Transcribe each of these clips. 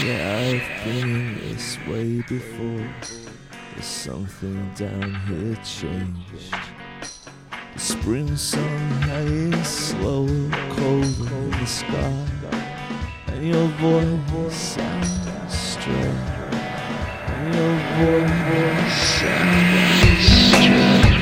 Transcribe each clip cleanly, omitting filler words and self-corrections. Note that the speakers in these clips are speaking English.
Yeah, I've been this way before. There's something down here changed. The spring sun hanging slow, cold in the sky, and your voice sounds strange. And your voice sounds strange.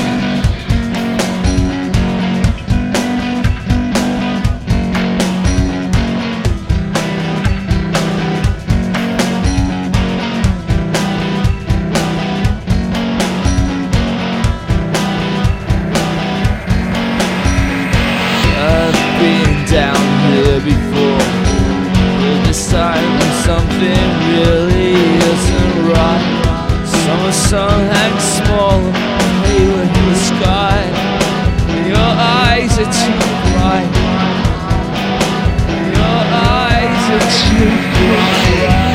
Down here before, but this time something really isn't right. Summer sun hangs small and pale in the sky, and your eyes are too bright. Your eyes are too bright.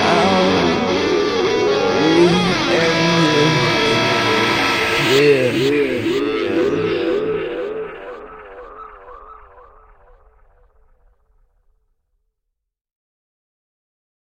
Yeah.